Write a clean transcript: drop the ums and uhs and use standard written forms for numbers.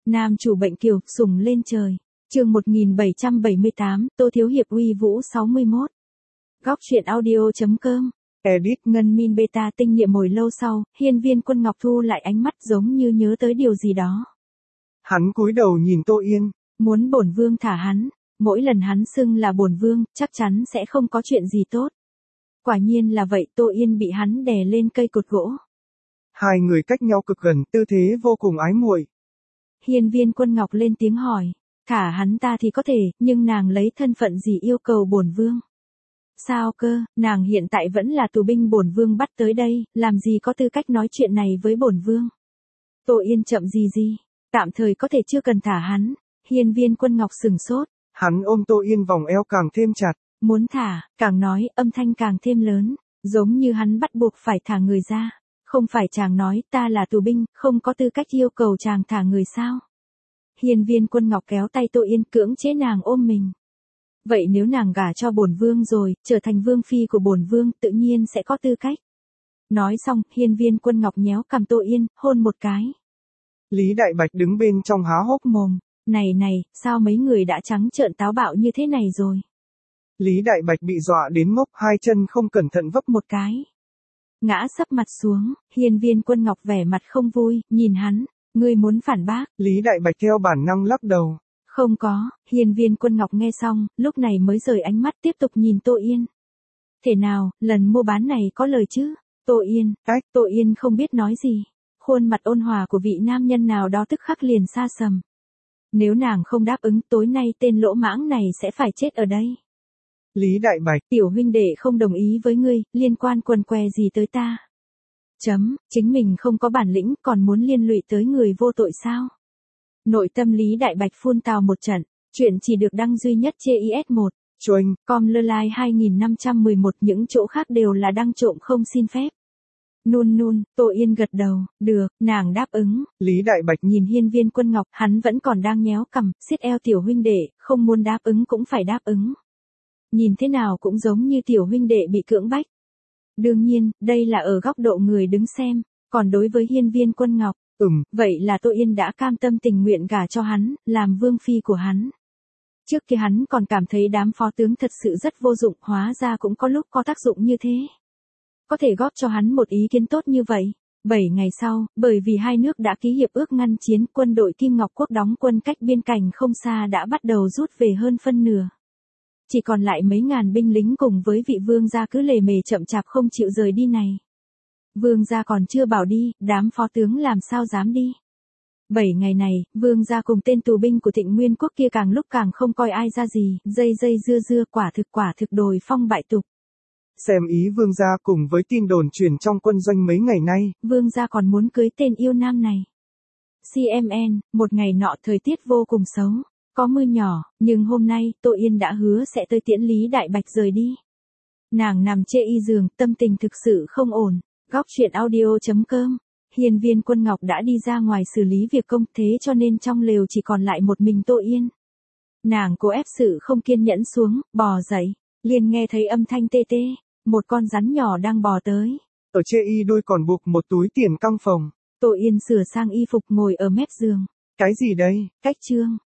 Nam chủ bệnh kiều, sủng lên trời. Chương 1778, Tô Thiếu Hiệp uy vũ 61. Góc truyện audio.com. Edit. Ngân min beta tinh niệm hồi lâu sau, Hiên Viên Quân Ngọc thu lại ánh mắt giống như nhớ tới điều gì đó. Hắn cúi đầu nhìn Tô Yên. Muốn bổn vương thả hắn, mỗi lần hắn xưng là bổn vương, chắc chắn sẽ không có chuyện gì tốt. Quả nhiên là vậy, Tô Yên bị hắn đè lên cây cột gỗ. Hai người cách nhau cực gần, tư thế vô cùng ái muội. Hiên Viên Quân Ngọc lên tiếng hỏi, thả hắn ta thì có thể, nhưng nàng lấy thân phận gì yêu cầu bổn vương? Sao cơ, nàng hiện tại vẫn là tù binh bổn vương bắt tới đây, làm gì có tư cách nói chuyện này với bổn vương? Tô Yên chậm gì, tạm thời có thể chưa cần thả hắn. Hiên Viên Quân Ngọc sừng sốt. Hắn ôm Tô Yên vòng eo càng thêm chặt. Muốn thả, càng nói, âm thanh càng thêm lớn, giống như hắn bắt buộc phải thả người ra. Không phải chàng nói ta là tù binh, không có tư cách yêu cầu chàng thả người sao? Hiên Viên Quân Ngọc kéo tay Tô Yên cưỡng chế nàng ôm mình. Vậy nếu nàng gả cho bổn vương rồi, trở thành vương phi của bổn vương, tự nhiên sẽ có tư cách. Nói xong, Hiên Viên Quân Ngọc nhéo cằm Tô Yên, hôn một cái. Lý Đại Bạch đứng bên trong há hốc mồm. Này, sao mấy người đã trắng trợn táo bạo như thế này rồi? Lý Đại Bạch bị dọa đến ngốc, hai chân không cẩn thận vấp một cái. Ngã sấp mặt xuống, Hiên Viên Quân Ngọc vẻ mặt không vui, nhìn hắn, ngươi muốn phản bác. Lý Đại Bạch theo bản năng lắc đầu. Không có, Hiên Viên Quân Ngọc nghe xong, lúc này mới rời ánh mắt tiếp tục nhìn Tô Yên. Thế nào, lần mua bán này có lời chứ? Tô Yên, Tô Yên không biết nói gì. Khuôn mặt ôn hòa của vị nam nhân nào đó tức khắc liền xa sầm. Nếu nàng không đáp ứng, tối nay tên lỗ mãng này sẽ phải chết ở đây. Lý Đại Bạch, tiểu huynh đệ không đồng ý với ngươi, liên quan quần què gì tới ta? Chính mình không có bản lĩnh, còn muốn liên lụy tới người vô tội sao? Nội tâm Lý Đại Bạch phun tào một trận, chuyện chỉ được đăng duy nhất trên IS1, Choing, com.lơ-lai 2511, những chỗ khác đều là đăng trộm không xin phép. Nun, Tô Yên gật đầu, được, nàng đáp ứng. Lý Đại Bạch nhìn Hiên Viên Quân Ngọc, hắn vẫn còn đang nhéo cằm, siết eo tiểu huynh đệ, không muốn đáp ứng cũng phải đáp ứng. Nhìn thế nào cũng giống như tiểu huynh đệ bị cưỡng bách. Đương nhiên, đây là ở góc độ người đứng xem, còn đối với Hiên Viên Quân Ngọc, vậy là Tô Yên đã cam tâm tình nguyện gả cho hắn, làm vương phi của hắn. Trước kia hắn còn cảm thấy đám phó tướng thật sự rất vô dụng, hóa ra cũng có lúc có tác dụng như thế. Có thể góp cho hắn một ý kiến tốt như vậy. 7 ngày sau, bởi vì hai nước đã ký hiệp ước ngăn chiến, quân đội Kim Ngọc Quốc đóng quân cách biên cảnh không xa đã bắt đầu rút về hơn phân nửa. Chỉ còn lại mấy ngàn binh lính cùng với vị vương gia cứ lề mề chậm chạp không chịu rời đi này. Vương gia còn chưa bảo đi, đám phó tướng làm sao dám đi. 7 ngày này, vương gia cùng tên tù binh của Thịnh Nguyên Quốc kia càng lúc càng không coi ai ra gì, dây dưa quả thực đồi phong bại tục. Xem ý vương gia cùng với tin đồn truyền trong quân doanh mấy ngày nay. Vương gia còn muốn cưới tên yêu nam này. CMN, một ngày nọ thời tiết vô cùng xấu. Có mưa nhỏ, nhưng hôm nay, Tô Yên đã hứa sẽ tới tiễn Lý Đại Bạch rời đi. Nàng nằm chê y giường, tâm tình thực sự không ổn. Góc truyện audio.com. Hiên Viên Quân Ngọc đã đi ra ngoài xử lý việc công, thế cho nên trong lều chỉ còn lại một mình Tô Yên. Nàng cố ép sự không kiên nhẫn xuống, bò dậy, liền nghe thấy âm thanh tê tê, một con rắn nhỏ đang bò tới. Ở chê y đôi còn buộc một túi tiền căng phòng. Tô Yên sửa sang y phục ngồi ở mép giường. Cái gì đây? Cách chương.